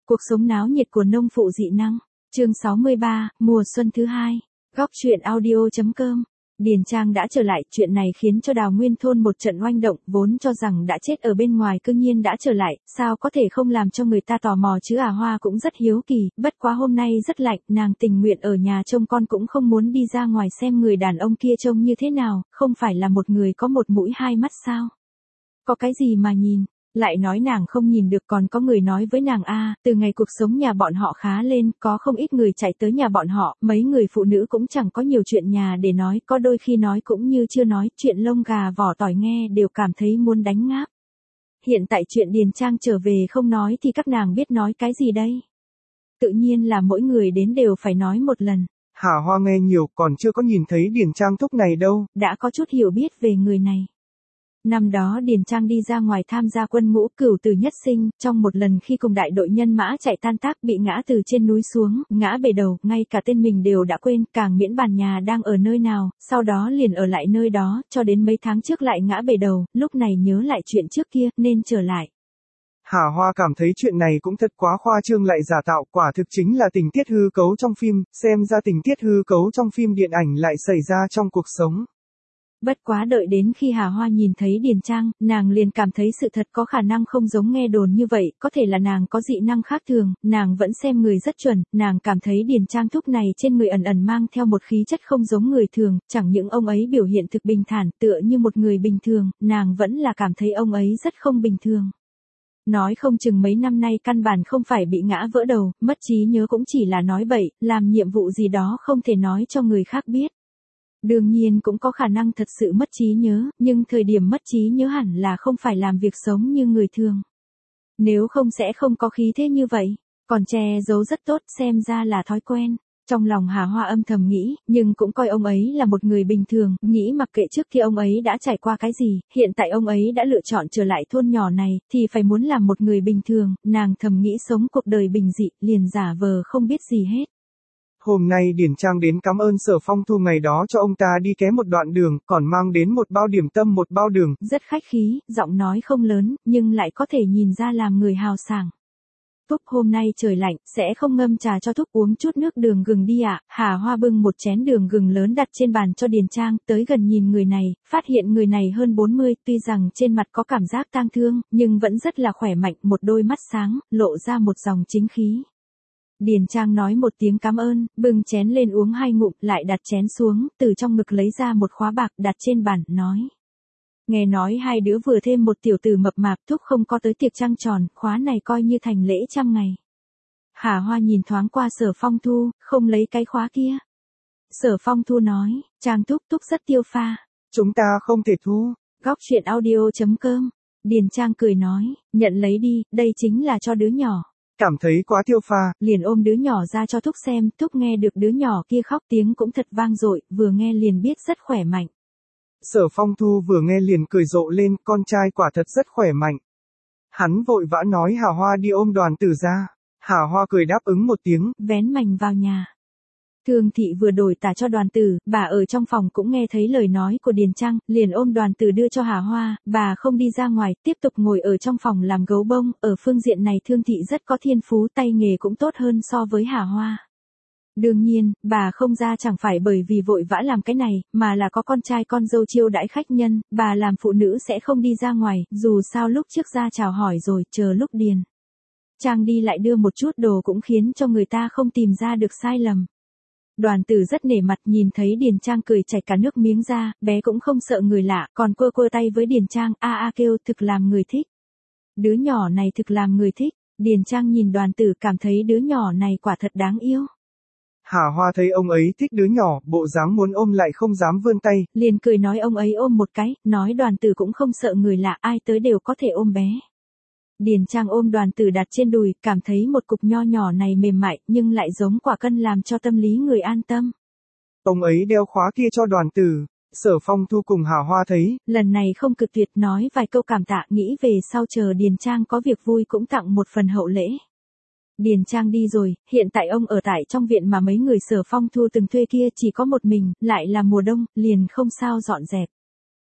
Cuộc sống náo nhiệt của nông phụ dị năng. Chương 63, mùa xuân thứ hai. Góc truyện audio.com. Điền Trang đã trở lại, chuyện này khiến cho Đào Nguyên thôn một trận oanh động, vốn cho rằng đã chết ở bên ngoài cương nhiên đã trở lại, sao có thể không làm cho người ta tò mò chứ à. Hoa cũng rất hiếu kỳ, bất quá hôm nay rất lạnh, nàng tình nguyện ở nhà trông con cũng không muốn đi ra ngoài xem người đàn ông kia trông như thế nào, không phải là một người có một mũi hai mắt sao? Có cái gì mà nhìn? Lại nói nàng không nhìn được, còn có người nói với nàng từ ngày cuộc sống nhà bọn họ khá lên, có không ít người chạy tới nhà bọn họ, mấy người phụ nữ cũng chẳng có nhiều chuyện nhà để nói, có đôi khi nói cũng như chưa nói, chuyện lông gà vỏ tỏi nghe đều cảm thấy muốn đánh ngáp. Hiện tại chuyện Điền Trang trở về không nói thì các nàng biết nói cái gì đây? Tự nhiên là mỗi người đến đều phải nói một lần. Hà Hoa nghe nhiều, còn chưa có nhìn thấy Điền Trang thúc này đâu. Đã có chút hiểu biết về người này. Năm đó Điền Trang đi ra ngoài tham gia quân ngũ Cửu Tử Nhất Sinh, trong một lần khi cùng đại đội nhân mã chạy tan tác bị ngã từ trên núi xuống, ngã bể đầu, ngay cả tên mình đều đã quên, càng miễn bàn nhà đang ở nơi nào, sau đó liền ở lại nơi đó, cho đến mấy tháng trước lại ngã bể đầu, lúc này nhớ lại chuyện trước kia, nên trở lại. Hà Hoa cảm thấy chuyện này cũng thật quá khoa trương lại giả tạo, quả thực chính là tình tiết hư cấu trong phim, xem ra tình tiết hư cấu trong phim điện ảnh lại xảy ra trong cuộc sống. Bất quá đợi đến khi Hà Hoa nhìn thấy Điền Trang, nàng liền cảm thấy sự thật có khả năng không giống nghe đồn như vậy, có thể là nàng có dị năng khác thường, nàng vẫn xem người rất chuẩn, nàng cảm thấy Điền Trang thúc này trên người ẩn ẩn mang theo một khí chất không giống người thường, chẳng những ông ấy biểu hiện thực bình thản tựa như một người bình thường, nàng vẫn là cảm thấy ông ấy rất không bình thường. Nói không chừng mấy năm nay căn bản không phải bị ngã vỡ đầu, mất trí nhớ cũng chỉ là nói bậy, làm nhiệm vụ gì đó không thể nói cho người khác biết. Đương nhiên cũng có khả năng thật sự mất trí nhớ, nhưng thời điểm mất trí nhớ hẳn là không phải làm việc sống như người thường. Nếu không sẽ không có khí thế như vậy, còn che giấu rất tốt, xem ra là thói quen. Trong lòng Hà Hoa âm thầm nghĩ, nhưng cũng coi ông ấy là một người bình thường, nghĩ mặc kệ trước kia ông ấy đã trải qua cái gì, hiện tại ông ấy đã lựa chọn trở lại thôn nhỏ này, thì phải muốn làm một người bình thường, nàng thầm nghĩ sống cuộc đời bình dị, liền giả vờ không biết gì hết. Hôm nay Điền Trang đến cảm ơn Sở Phong Thu ngày đó cho ông ta đi ké một đoạn đường, còn mang đến một bao điểm tâm một bao đường. Rất khách khí, giọng nói không lớn, nhưng lại có thể nhìn ra làm người hào sảng. Thúc hôm nay trời lạnh, sẽ không ngâm trà cho thúc uống chút nước đường gừng đi ạ. Hà Hoa bưng một chén đường gừng lớn đặt trên bàn cho Điền Trang, tới gần nhìn người này, phát hiện người này hơn 40, tuy rằng trên mặt có cảm giác tang thương, nhưng vẫn rất là khỏe mạnh, một đôi mắt sáng, lộ ra một dòng chính khí. Điền Trang nói một tiếng cảm ơn, bưng chén lên uống 2 ngụm, lại đặt chén xuống, từ trong ngực lấy ra một khóa bạc đặt trên bàn, nói. Nghe nói hai đứa vừa thêm một tiểu tử mập mạp, thúc không có tới tiệc trăng tròn, khóa này coi như thành lễ 100 ngày. Hà Hoa nhìn thoáng qua Sở Phong Thu, không lấy cái khóa kia. Sở Phong Thu nói, Trang thúc rất tiêu pha. Chúng ta không thể thu. Góc truyện audio.com. Điền Trang cười nói, nhận lấy đi, đây chính là cho đứa nhỏ. Cảm thấy quá tiêu pha, liền ôm đứa nhỏ ra cho thúc xem, thúc nghe được đứa nhỏ kia khóc tiếng cũng thật vang dội, vừa nghe liền biết rất khỏe mạnh. Sở Phong Thu vừa nghe liền cười rộ lên, con trai quả thật rất khỏe mạnh. Hắn vội vã nói Hà Hoa đi ôm Đoàn Tử ra. Hà Hoa cười đáp ứng một tiếng, vén mành vào nhà. Thường thị vừa đổi tả cho Đoàn Tử, bà ở trong phòng cũng nghe thấy lời nói của Điền Trang, liền ôm Đoàn Tử đưa cho Hà Hoa, bà không đi ra ngoài, tiếp tục ngồi ở trong phòng làm gấu bông, ở phương diện này Thương thị rất có thiên phú, tay nghề cũng tốt hơn so với Hà Hoa. Đương nhiên, bà không ra chẳng phải bởi vì vội vã làm cái này, mà là có con trai con dâu chiêu đãi khách nhân, bà làm phụ nữ sẽ không đi ra ngoài, dù sao lúc trước ra chào hỏi rồi, chờ lúc Điền Trang đi lại đưa một chút đồ cũng khiến cho người ta không tìm ra được sai lầm. Đoàn Tử rất nể mặt, nhìn thấy Điền Trang cười chảy cả nước miếng ra, bé cũng không sợ người lạ, còn quơ tay với Điền Trang, kêu thực làm người thích. Đứa nhỏ này thực làm người thích, Điền Trang nhìn Đoàn Tử cảm thấy đứa nhỏ này quả thật đáng yêu. Hà Hoa thấy ông ấy thích đứa nhỏ, bộ dáng muốn ôm lại không dám vươn tay. Liền cười nói ông ấy ôm một cái, nói Đoàn Tử cũng không sợ người lạ, ai tới đều có thể ôm bé. Điền Trang ôm Đoàn Tử đặt trên đùi, cảm thấy một cục nho nhỏ này mềm mại, nhưng lại giống quả cân làm cho tâm lý người an tâm. Ông ấy đeo khóa kia cho Đoàn Tử. Sở Phong Thu cùng Hà Hoa thấy. Lần này không cực tuyệt, nói vài câu cảm tạ, nghĩ về sau chờ Điền Trang có việc vui cũng tặng một phần hậu lễ. Điền Trang đi rồi, hiện tại ông ở tại trong viện mà mấy người Sở Phong Thu từng thuê kia chỉ có một mình, lại là mùa đông, liền không sao dọn dẹp.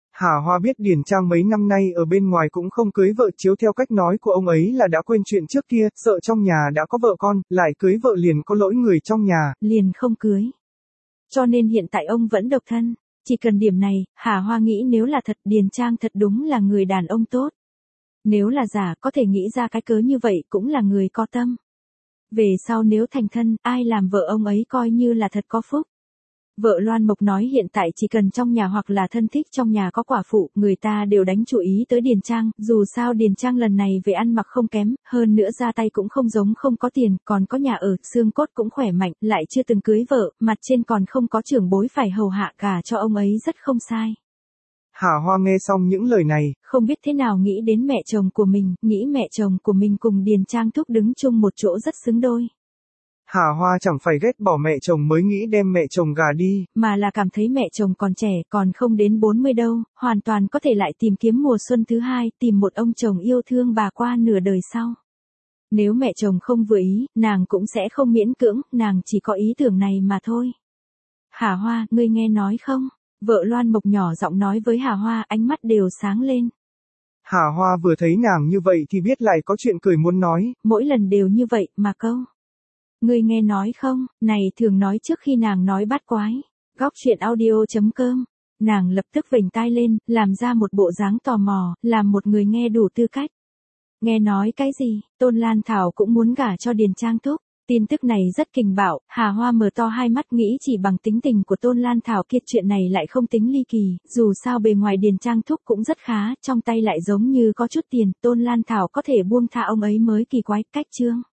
Hà Hoa biết Điền Trang mấy năm nay ở bên ngoài cũng không cưới vợ, chiếu theo cách nói của ông ấy là đã quên chuyện trước kia, sợ trong nhà đã có vợ con, lại cưới vợ liền có lỗi người trong nhà. Liền không cưới. Cho nên hiện tại ông vẫn độc thân. Chỉ cần điểm này, Hà Hoa nghĩ nếu là thật, Điền Trang thật đúng là người đàn ông tốt. Nếu là giả, có thể nghĩ ra cái cớ như vậy cũng là người có tâm. Về sau nếu thành thân, ai làm vợ ông ấy coi như là thật có phúc. Vợ Loan Mộc nói hiện tại chỉ cần trong nhà hoặc là thân thích trong nhà có quả phụ, người ta đều đánh chú ý tới Điền Trang, dù sao Điền Trang lần này về ăn mặc không kém, hơn nữa ra tay cũng không giống không có tiền, còn có nhà ở, xương cốt cũng khỏe mạnh, lại chưa từng cưới vợ, mặt trên còn không có trưởng bối phải hầu hạ cả cho ông ấy rất không sai. Hà Hoa nghe xong những lời này, không biết thế nào nghĩ đến mẹ chồng của mình, nghĩ mẹ chồng của mình cùng Điền Trang Thúc đứng chung một chỗ rất xứng đôi. Hà Hoa chẳng phải ghét bỏ mẹ chồng mới nghĩ đem mẹ chồng gả đi, mà là cảm thấy mẹ chồng còn trẻ, còn không đến 40 đâu, hoàn toàn có thể lại tìm kiếm mùa xuân thứ hai, tìm một ông chồng yêu thương bà qua nửa đời sau. Nếu mẹ chồng không vừa ý, nàng cũng sẽ không miễn cưỡng, nàng chỉ có ý tưởng này mà thôi. Hà Hoa, ngươi nghe nói không? Vợ Loan Mộc nhỏ giọng nói với Hà Hoa, ánh mắt đều sáng lên. Hà Hoa vừa thấy nàng như vậy thì biết lại có chuyện cười muốn nói. Mỗi lần đều như vậy, mà câu. Ngươi nghe nói không, này thường nói trước khi nàng nói bát quái. Góc chuyện audio.com. Nàng lập tức vểnh tai lên, làm ra một bộ dáng tò mò, làm một người nghe đủ tư cách. Nghe nói cái gì, Tôn Lan Thảo cũng muốn gả cho Điền Trang Thúc. Tin tức này rất kinh bạo, Hà Hoa mở to hai mắt nghĩ chỉ bằng tính tình của Tôn Lan Thảo kia chuyện này lại không tính ly kỳ, dù sao bề ngoài Điền Trang Thúc cũng rất khá, trong tay lại giống như có chút tiền, Tôn Lan Thảo có thể buông tha ông ấy mới kỳ quái, cách chương.